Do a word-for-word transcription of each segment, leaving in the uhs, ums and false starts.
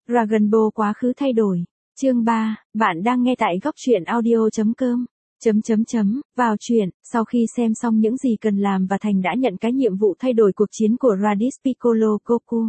Dragon Ball quá khứ thay đổi. Chương ba, bạn đang nghe tại góc truyện audio.com. Chấm chấm chấm, vào truyện, sau khi xem xong những gì cần làm và Thành đã nhận cái nhiệm vụ thay đổi cuộc chiến của Raditz Piccolo Goku.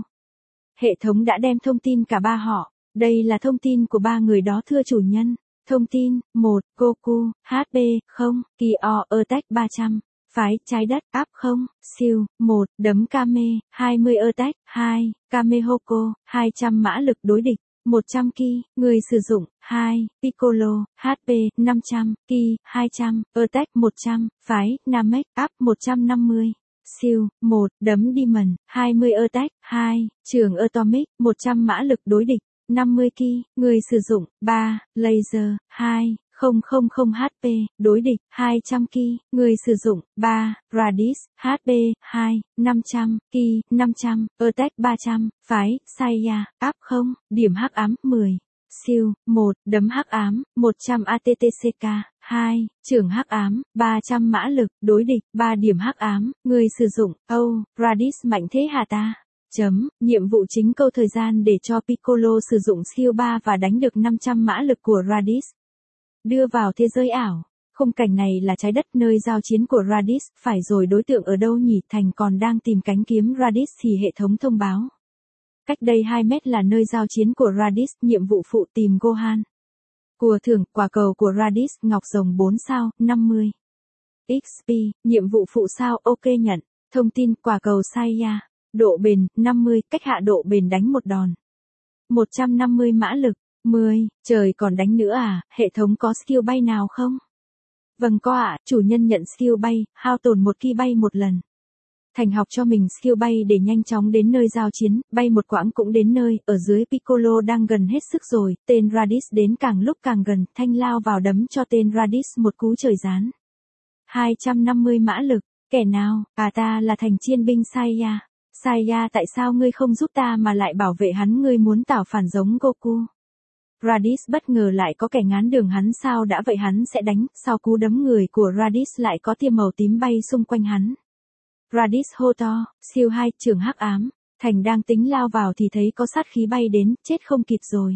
Hệ thống đã đem thông tin cả ba họ, đây là thông tin của ba người đó thưa chủ nhân. Thông tin, một, Goku, hát pê, không, Kyo, Attack ba trăm, phái, trái đất, áp không, siêu, một, đấm Kame, hai mươi Attack, hai, Kamehoko, hai trăm mã lực đối địch, một trăm ki, người sử dụng, hai, Piccolo, hát pê, năm trăm, ki, hai trăm, Attack một trăm, phái, Namek, áp một trăm năm mươi. Siêu, một, đấm Demon, hai mươi Attack, hai, trường Atomic, một trăm mã lực đối địch, năm mươi ki, người sử dụng, ba, Laser, hai, không không không hát pê, đối địch, hai trăm ki, người sử dụng, ba, Raditz, hát pê, hai, năm trăm, ki, năm trăm, Attack ba trăm, phái, Saiya, áp không, điểm hắc ám, mười. Siêu, một, đấm hắc ám, một trăm a tê tê xê ca, hai, trưởng hắc ám, ba trăm mã lực, đối địch, ba điểm hắc ám, người sử dụng, Âu, Raditz mạnh thế hả ta? Chấm, nhiệm vụ chính câu thời gian để cho Piccolo sử dụng skill ba và đánh được năm trăm mã lực của Raditz. Đưa vào thế giới ảo. Khung cảnh này là trái đất nơi giao chiến của Raditz, phải rồi đối tượng ở đâu nhỉ? Thành còn đang tìm cánh kiếm Raditz thì hệ thống thông báo. Cách đây hai mét là nơi giao chiến của Raditz, nhiệm vụ phụ tìm Gohan. Của thưởng, quả cầu của Raditz, ngọc rồng bốn sao, năm mươi. ích pê, nhiệm vụ phụ sao, ok nhận. Thông tin, quả cầu Saiya. Độ bền, năm mươi, cách hạ độ bền đánh một đòn. một trăm năm mươi mã lực, mười, trời còn đánh nữa à, hệ thống có skill bay nào không? Vâng có ạ, chủ nhân nhận skill bay, hao tổn một ki bay một lần. Thành học cho mình skill bay để nhanh chóng đến nơi giao chiến, bay một quãng cũng đến nơi, ở dưới Piccolo đang gần hết sức rồi, tên Raditz đến càng lúc càng gần, Thanh lao vào đấm cho tên Raditz một cú trời giáng. hai trăm năm mươi mã lực, kẻ nào, à ta là thành chiên binh Saiya. Saiya tại sao ngươi không giúp ta mà lại bảo vệ hắn, ngươi muốn tạo phản giống Goku. Raditz bất ngờ lại có kẻ ngán đường hắn, sao đã vậy hắn sẽ đánh, sau cú đấm người của Raditz lại có tia màu tím bay xung quanh hắn. Raditz hô to, siêu hai, trường hắc ám, Thành đang tính lao vào thì thấy có sát khí bay đến, chết không kịp rồi.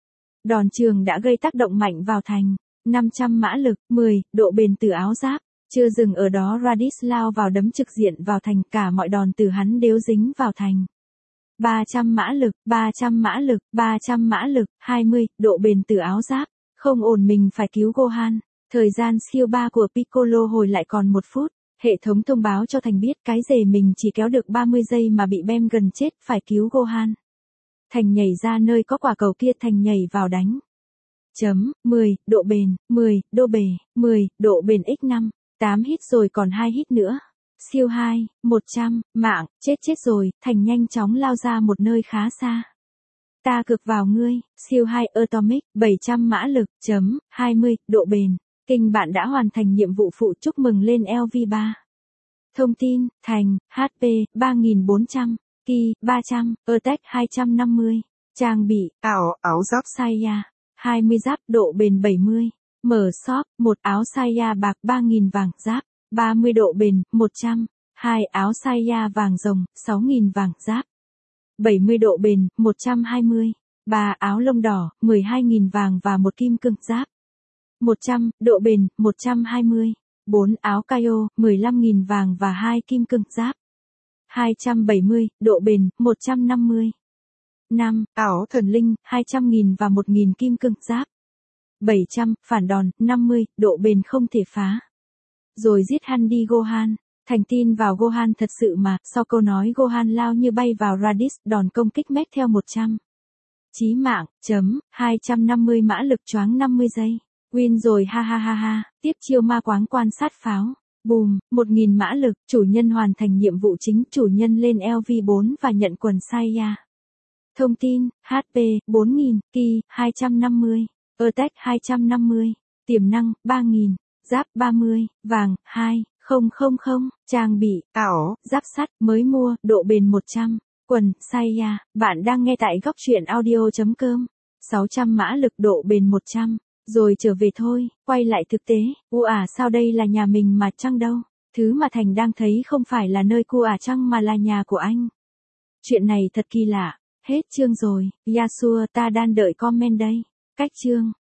Đòn trường đã gây tác động mạnh vào Thành, năm trăm mã lực, mười, độ bền từ áo giáp. Chưa dừng ở đó, Raditz lao vào đấm trực diện vào Thành, cả mọi đòn từ hắn đều dính vào Thành. ba trăm mã lực, ba trăm mã lực, ba trăm mã lực, hai mươi, độ bền từ áo giáp. Không ổn, mình phải cứu Gohan. Thời gian skill ba của Piccolo hồi lại còn một phút. Hệ thống thông báo cho Thành biết cái rể mình chỉ kéo được ba mươi giây mà bị bem gần chết, phải cứu Gohan. Thành nhảy ra nơi có quả cầu kia, Thành nhảy vào đánh. Chấm, mười, độ bền, mười, độ bề, mười, độ bền nhân năm. tám hit rồi còn hai hit nữa. Siêu hai, một trăm, mạng, chết chết rồi, Thành nhanh chóng lao ra một nơi khá xa. Ta cực vào ngươi, siêu hai Atomic, bảy trăm mã lực, chấm, hai mươi, độ bền. Kinh bạn đã hoàn thành nhiệm vụ phụ, chúc mừng lên lv ba. Thông tin, Thành, hát pê, ba nghìn bốn trăm, ki, ba trăm, Attack hai trăm năm mươi. Trang bị, áo, áo giáp Saiya, hai mươi giáp, độ bền bảy mươi. Mở shop, một áo Saiya bạc ba nghìn vàng giáp, ba mươi độ bền, một trăm, hai áo Saiya vàng rồng, sáu nghìn vàng giáp, bảy mươi độ bền, một trăm hai mươi, ba áo lông đỏ, mười hai nghìn vàng và một kim cương giáp, một trăm, độ bền, một trăm hai mươi, bốn áo Kaio, mười lăm nghìn vàng và hai kim cương giáp, hai trăm bảy mươi, độ bền, một trăm năm mươi, năm áo thần linh, hai trăm nghìn và một nghìn kim cương giáp, bảy trăm, phản đòn, năm mươi, độ bền không thể phá. Rồi giết hắn đi Gohan. Thành tin vào Gohan thật sự mà, sau câu nói Gohan lao như bay vào Raditz, đòn công kích mét theo một trăm. Chí mạng, chấm, hai trăm năm mươi mã lực, choáng năm mươi giây. Win rồi ha ha ha ha, tiếp chiêu ma quáng quan sát pháo. Bùm, một nghìn mã lực, chủ nhân hoàn thành nhiệm vụ chính, chủ nhân lên lv bốn và nhận quần Saiya. Thông tin, hát pê, bốn nghìn, ki, hai trăm năm mươi. Attack hai trăm năm mươi, tiềm năng, ba nghìn, giáp ba mươi, vàng, hai, không không không, trang bị, ảo, giáp sắt, mới mua, độ bền một trăm, quần, Saiya, bạn đang nghe tại góc truyện audio.com, sáu trăm mã lực, độ bền một trăm, rồi trở về thôi, quay lại thực tế, u à sao đây là nhà mình mà chăng đâu, thứ mà Thành đang thấy không phải là nơi cu à chăng mà là nhà của anh. Chuyện này thật kỳ lạ. Hết chương rồi, Yasuo ta đang đợi comment đây. Cách chương.